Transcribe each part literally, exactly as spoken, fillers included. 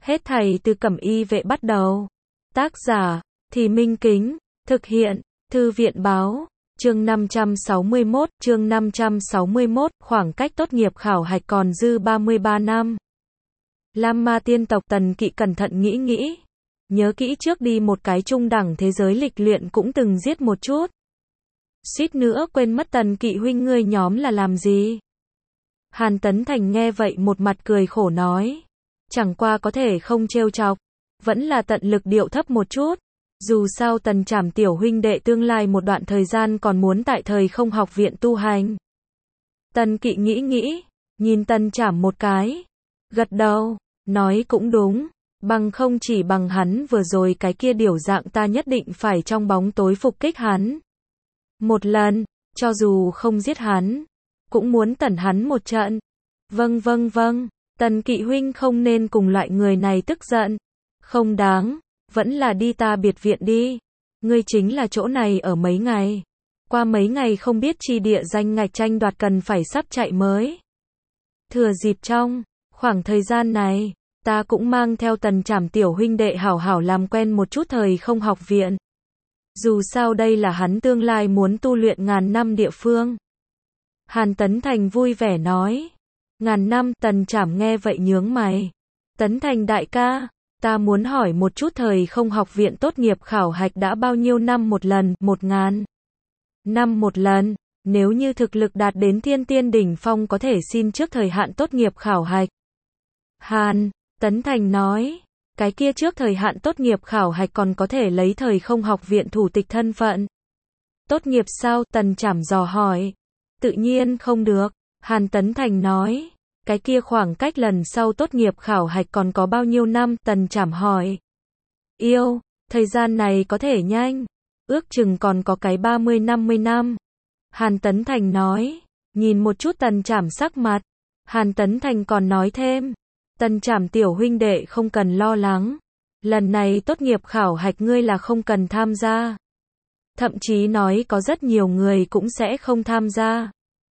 Hết thảy từ Cẩm Y Vệ bắt đầu. Tác giả, Thì Minh Kính, thực hiện, Thư viện báo, chương năm trăm sáu mươi mốt, chương năm trăm sáu mươi mốt, khoảng cách tốt nghiệp khảo hạch còn dư ba mươi ba năm. Lam Ma tiên tộc Tần Kỵ cẩn thận nghĩ nghĩ. Nhớ kỹ trước đi một cái trung đẳng thế giới lịch luyện cũng từng giết một chút. Suýt nữa quên mất Tần Kỵ huynh ngươi nhóm là làm gì. Hàn Tấn Thành nghe vậy một mặt cười khổ nói. Chẳng qua có thể không trêu chọc, vẫn là tận lực điệu thấp một chút. Dù sao Tần Trảm tiểu huynh đệ tương lai một đoạn thời gian còn muốn tại thời không học viện tu hành. Tần Kỵ nghĩ nghĩ, nhìn Tần Trảm một cái, gật đầu, nói cũng đúng, bằng không chỉ bằng hắn vừa rồi cái kia điều dạng ta nhất định phải trong bóng tối phục kích hắn. Một lần, cho dù không giết hắn, cũng muốn tẩn hắn một trận. Vâng vâng vâng, Tần Kỵ huynh không nên cùng loại người này tức giận. Không đáng, vẫn là đi ta biệt viện đi. Ngươi chính là chỗ này ở mấy ngày. Qua mấy ngày không biết chi địa danh ngạch tranh đoạt cần phải sắp chạy mới. Thừa dịp trong khoảng thời gian này, ta cũng mang theo Tần Trảm tiểu huynh đệ hảo hảo làm quen một chút thời không học viện. Dù sao đây là hắn tương lai muốn tu luyện ngàn năm địa phương. Hàn Tấn Thành vui vẻ nói. Ngàn năm, Tần Trảm nghe vậy nhướng mày. Tấn Thành đại ca, ta muốn hỏi một chút thời không học viện tốt nghiệp khảo hạch đã bao nhiêu năm một lần, một ngàn năm một lần, nếu như thực lực đạt đến thiên tiên đỉnh phong có thể xin trước thời hạn tốt nghiệp khảo hạch. Hàn Tấn Thành nói, cái kia trước thời hạn tốt nghiệp khảo hạch còn có thể lấy thời không học viện thủ tịch thân phận. Tốt nghiệp sao? Tần Trảm dò hỏi. Tự nhiên không được, Hàn Tấn Thành nói. Cái kia khoảng cách lần sau tốt nghiệp khảo hạch còn có bao nhiêu năm? Tần Trảm hỏi. Yêu, thời gian này có thể nhanh, ước chừng còn có cái ba mươi năm mươi năm. Hàn Tấn Thành nói, nhìn một chút Tần Trảm sắc mặt. Hàn Tấn Thành còn nói thêm, Tần Trảm tiểu huynh đệ không cần lo lắng. Lần này tốt nghiệp khảo hạch ngươi là không cần tham gia. Thậm chí nói có rất nhiều người cũng sẽ không tham gia.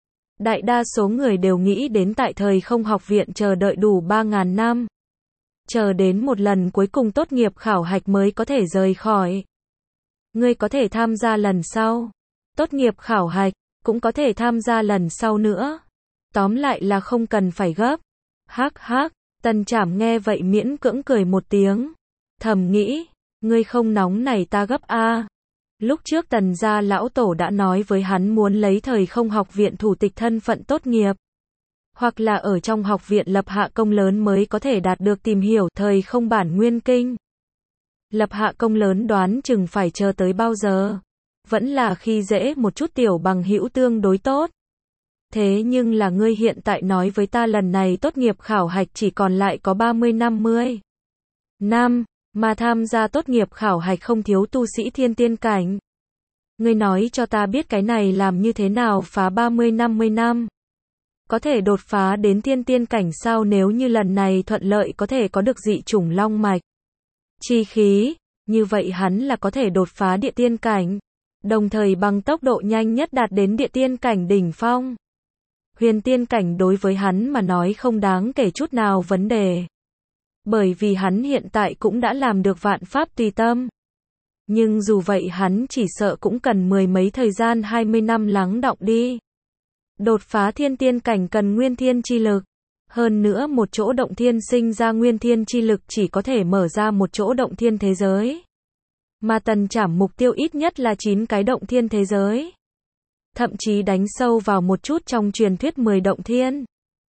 Đại đa số người đều nghĩ đến tại thời không học viện chờ đợi đủ ba ngàn năm. Chờ đến một lần cuối cùng tốt nghiệp khảo hạch mới có thể rời khỏi. Ngươi có thể tham gia lần sau. Tốt nghiệp khảo hạch, cũng có thể tham gia lần sau nữa. Tóm lại là không cần phải gấp. Hắc hắc, Tần Trảm nghe vậy miễn cưỡng cười một tiếng. Thầm nghĩ, ngươi không nóng này ta gấp a. Lúc trước Tần gia lão tổ đã nói với hắn muốn lấy thời không học viện thủ tịch thân phận tốt nghiệp. Hoặc là ở trong học viện lập hạ công lớn mới có thể đạt được tìm hiểu thời không bản nguyên kinh. Lập hạ công lớn đoán chừng phải chờ tới bao giờ. Vẫn là khi dễ một chút tiểu bằng hữu tương đối tốt. Thế nhưng là ngươi hiện tại nói với ta lần này tốt nghiệp khảo hạch chỉ còn lại có ba mươi năm mươi năm. Mà tham gia tốt nghiệp khảo hạch không thiếu tu sĩ thiên tiên cảnh. Ngươi nói cho ta biết cái này làm như thế nào phá ba mươi năm mươi năm. Có thể đột phá đến thiên tiên cảnh sao? Nếu như lần này thuận lợi có thể có được dị chủng long mạch chi khí, như vậy hắn là có thể đột phá địa tiên cảnh, đồng thời bằng tốc độ nhanh nhất đạt đến địa tiên cảnh đỉnh phong. Huyền tiên cảnh đối với hắn mà nói không đáng kể chút nào vấn đề. Bởi vì hắn hiện tại cũng đã làm được vạn pháp tùy tâm. Nhưng dù vậy hắn chỉ sợ cũng cần mười mấy thời gian hai mươi năm lắng đọng đi. Đột phá thiên tiên cảnh cần nguyên thiên chi lực. Hơn nữa một chỗ động thiên sinh ra nguyên thiên chi lực chỉ có thể mở ra một chỗ động thiên thế giới. Mà Tần Trảm mục tiêu ít nhất là chín cái động thiên thế giới. Thậm chí đánh sâu vào một chút trong truyền thuyết mười động thiên.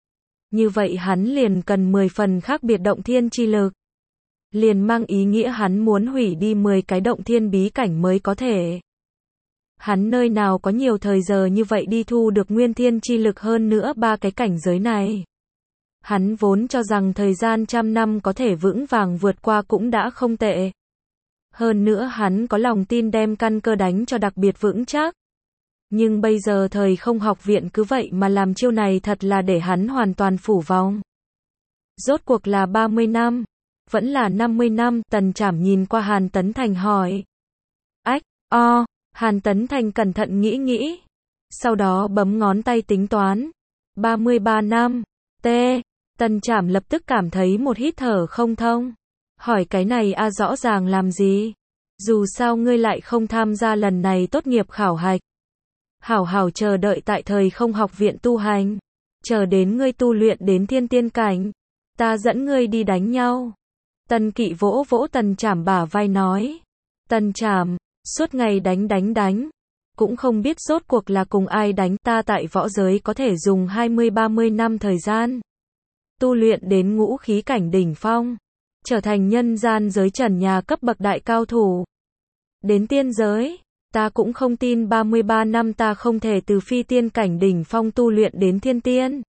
Như vậy hắn liền cần mười phần khác biệt động thiên chi lực. Liền mang ý nghĩa hắn muốn hủy đi mười cái động thiên bí cảnh mới có thể. Hắn nơi nào có nhiều thời giờ như vậy đi thu được nguyên thiên chi lực hơn nữa ba cái cảnh giới này. Hắn vốn cho rằng thời gian trăm năm có thể vững vàng vượt qua cũng đã không tệ. Hơn nữa hắn có lòng tin đem căn cơ đánh cho đặc biệt vững chắc. Nhưng bây giờ thời không học viện cứ vậy mà làm chiêu này thật là để hắn hoàn toàn phủ vong. Rốt cuộc là ba mươi năm, vẫn là năm mươi năm? Tần Trảm nhìn qua Hàn Tấn Thành hỏi. Ách, o, Hàn Tấn Thành cẩn thận nghĩ nghĩ. Sau đó bấm ngón tay tính toán. ba mươi ba năm, t, Tần Trảm lập tức cảm thấy một hít thở không thông. Hỏi cái này a rõ ràng làm gì? Dù sao ngươi lại không tham gia lần này tốt nghiệp khảo hạch. Hảo hảo chờ đợi tại thời không học viện tu hành. Chờ đến ngươi tu luyện đến thiên tiên cảnh. Ta dẫn ngươi đi đánh nhau. Tần Kỵ vỗ vỗ Tần Trảm bả vai nói. Tần Trảm, suốt ngày đánh đánh đánh. Cũng không biết rốt cuộc là cùng ai đánh, ta tại võ giới có thể dùng hai mươi ba mươi năm thời gian. Tu luyện đến ngũ khí cảnh đỉnh phong. Trở thành nhân gian giới trần nhà cấp bậc đại cao thủ. Đến tiên giới, ta cũng không tin ba mươi ba năm ta không thể từ phi tiên cảnh đỉnh phong tu luyện đến thiên tiên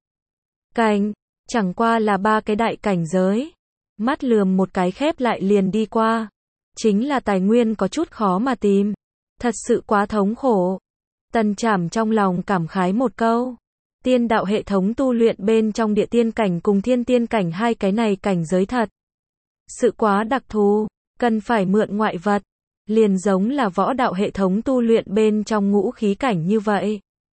cảnh, chẳng qua là ba cái đại cảnh giới. Mắt lườm một cái khép lại liền đi qua. Chính là tài nguyên có chút khó mà tìm. Thật sự quá thống khổ. Tần Trảm trong lòng cảm khái một câu. Tiên đạo hệ thống tu luyện bên trong địa tiên cảnh cùng thiên tiên cảnh hai cái này cảnh giới thật sự quá đặc thù, cần phải mượn ngoại vật. Liền giống là võ đạo hệ thống tu luyện bên trong ngũ khí cảnh như vậy.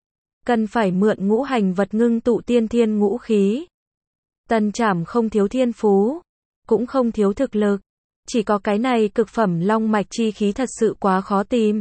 Cần phải mượn ngũ hành vật ngưng tụ tiên thiên ngũ khí. Tần Trảm không thiếu thiên phú, cũng không thiếu thực lực. Chỉ có cái này cực phẩm long mạch chi khí thật sự quá khó tìm.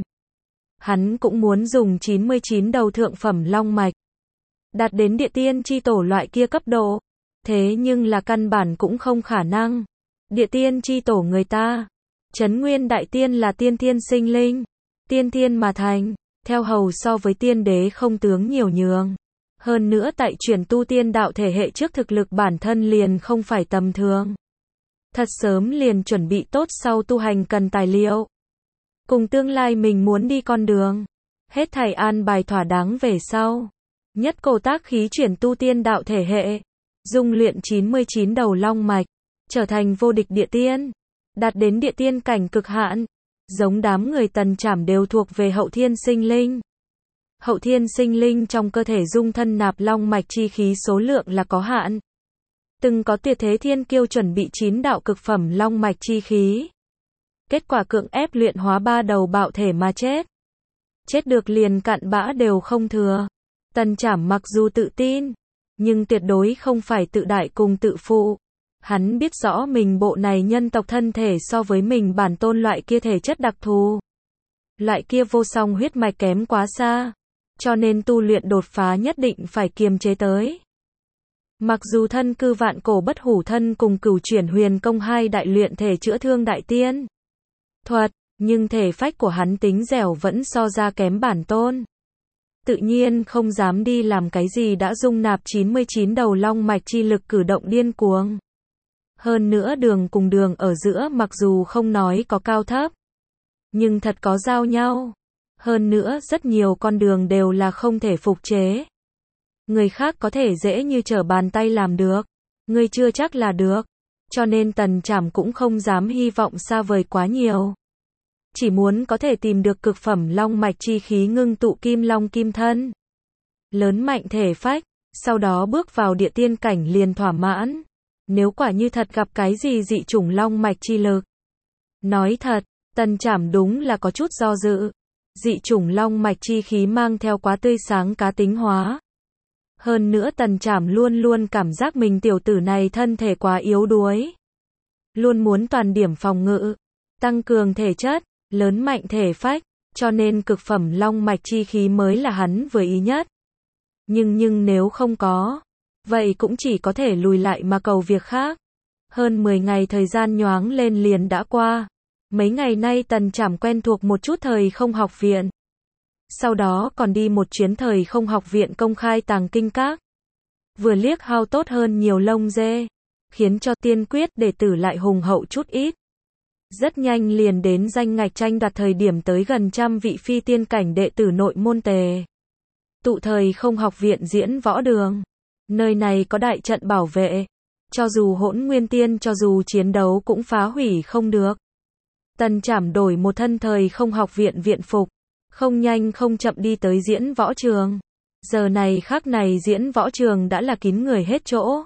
Hắn cũng muốn dùng chín mươi chín đầu thượng phẩm long mạch. Đạt đến địa tiên chi tổ loại kia cấp độ. Thế nhưng là căn bản cũng không khả năng. Địa tiên chi tổ người ta. Trấn Nguyên Đại Tiên là tiên thiên sinh linh. Tiên thiên mà thành. Theo hầu so với tiên đế không tướng nhiều nhường. Hơn nữa tại chuyển tu tiên đạo thể hệ trước thực lực bản thân liền không phải tầm thường. Thật sớm liền chuẩn bị tốt sau tu hành cần tài liệu. Cùng tương lai mình muốn đi con đường. Hết thảy an bài thỏa đáng về sau. Nhất cổ tác khí chuyển tu tiên đạo thể hệ. Dung luyện chín mươi chín đầu long mạch. Trở thành vô địch địa tiên. Đạt đến địa tiên cảnh cực hạn. Giống đám người Tần Trảm đều thuộc về hậu thiên sinh linh. Hậu thiên sinh linh trong cơ thể dung thân nạp long mạch chi khí số lượng là có hạn. Từng có tuyệt thế thiên kiêu chuẩn bị chín đạo cực phẩm long mạch chi khí. Kết quả cưỡng ép luyện hóa ba đầu bạo thể mà chết. Chết được liền cặn bã đều không thừa. Tần Trảm mặc dù tự tin, nhưng tuyệt đối không phải tự đại cùng tự phụ. Hắn biết rõ mình bộ này nhân tộc thân thể so với mình bản tôn loại kia thể chất đặc thù. Loại kia vô song huyết mạch kém quá xa. Cho nên tu luyện đột phá nhất định phải kiềm chế tới. Mặc dù thân cư vạn cổ bất hủ thân cùng cửu chuyển huyền công hai đại luyện thể chữa thương đại tiên thuật, nhưng thể phách của hắn tính dẻo vẫn so ra kém bản tôn. Tự nhiên không dám đi làm cái gì đã dung nạp chín mươi chín đầu long mạch chi lực cử động điên cuồng. Hơn nữa đường cùng đường ở giữa mặc dù không nói có cao thấp, nhưng thật có giao nhau. Hơn nữa rất nhiều con đường đều là không thể phục chế. Người khác có thể dễ như trở bàn tay làm được, ngươi chưa chắc là được. Cho nên Tần Trảm cũng không dám hy vọng xa vời quá nhiều. Chỉ muốn có thể tìm được cực phẩm long mạch chi khí ngưng tụ kim long kim thân. Lớn mạnh thể phách, sau đó bước vào địa tiên cảnh liền thỏa mãn. Nếu quả như thật gặp cái gì dị chủng long mạch chi lực. Nói thật, Tần Trảm đúng là có chút do dự. Dị chủng long mạch chi khí mang theo quá tươi sáng cá tính hóa. Hơn nữa Tần Trảm luôn luôn cảm giác mình tiểu tử này thân thể quá yếu đuối. Luôn muốn toàn điểm phòng ngự, tăng cường thể chất, lớn mạnh thể phách, cho nên cực phẩm long mạch chi khí mới là hắn vừa ý nhất. Nhưng nhưng nếu không có, vậy cũng chỉ có thể lùi lại mà cầu việc khác. Hơn mười ngày thời gian nhoáng lên liền đã qua. Mấy ngày nay Tần Trảm quen thuộc một chút thời không học viện. Sau đó còn đi một chuyến thời không học viện công khai tàng kinh các. Vừa liếc hao tốt hơn nhiều lông dê. Khiến cho tiên quyết đệ tử lại hùng hậu chút ít. Rất nhanh liền đến danh ngạch tranh đoạt thời điểm tới gần trăm vị phi tiên cảnh đệ tử nội môn tề. Tụ thời không học viện diễn võ đường. Nơi này có đại trận bảo vệ. Cho dù hỗn nguyên tiên cho dù chiến đấu cũng phá hủy không được. Tần Trảm đổi một thân thời không học viện viện phục. Không nhanh không chậm đi tới diễn võ trường. Giờ này khắc này diễn võ trường đã là kín người hết chỗ.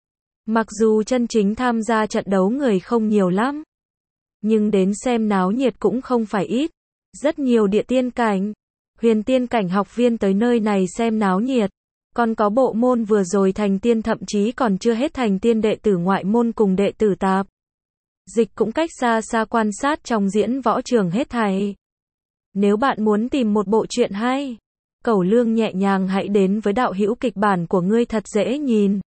Mặc dù chân chính tham gia trận đấu người không nhiều lắm. Nhưng đến xem náo nhiệt cũng không phải ít. Rất nhiều địa tiên cảnh, huyền tiên cảnh học viên tới nơi này xem náo nhiệt. Còn có bộ môn vừa rồi thành tiên thậm chí còn chưa hết thành tiên đệ tử ngoại môn cùng đệ tử tạp dịch cũng cách xa xa quan sát trong diễn võ trường hết thảy. Nếu bạn muốn tìm một bộ truyện hay, cẩu lương nhẹ nhàng hãy đến với đạo hữu kịch bản của ngươi thật dễ nhìn.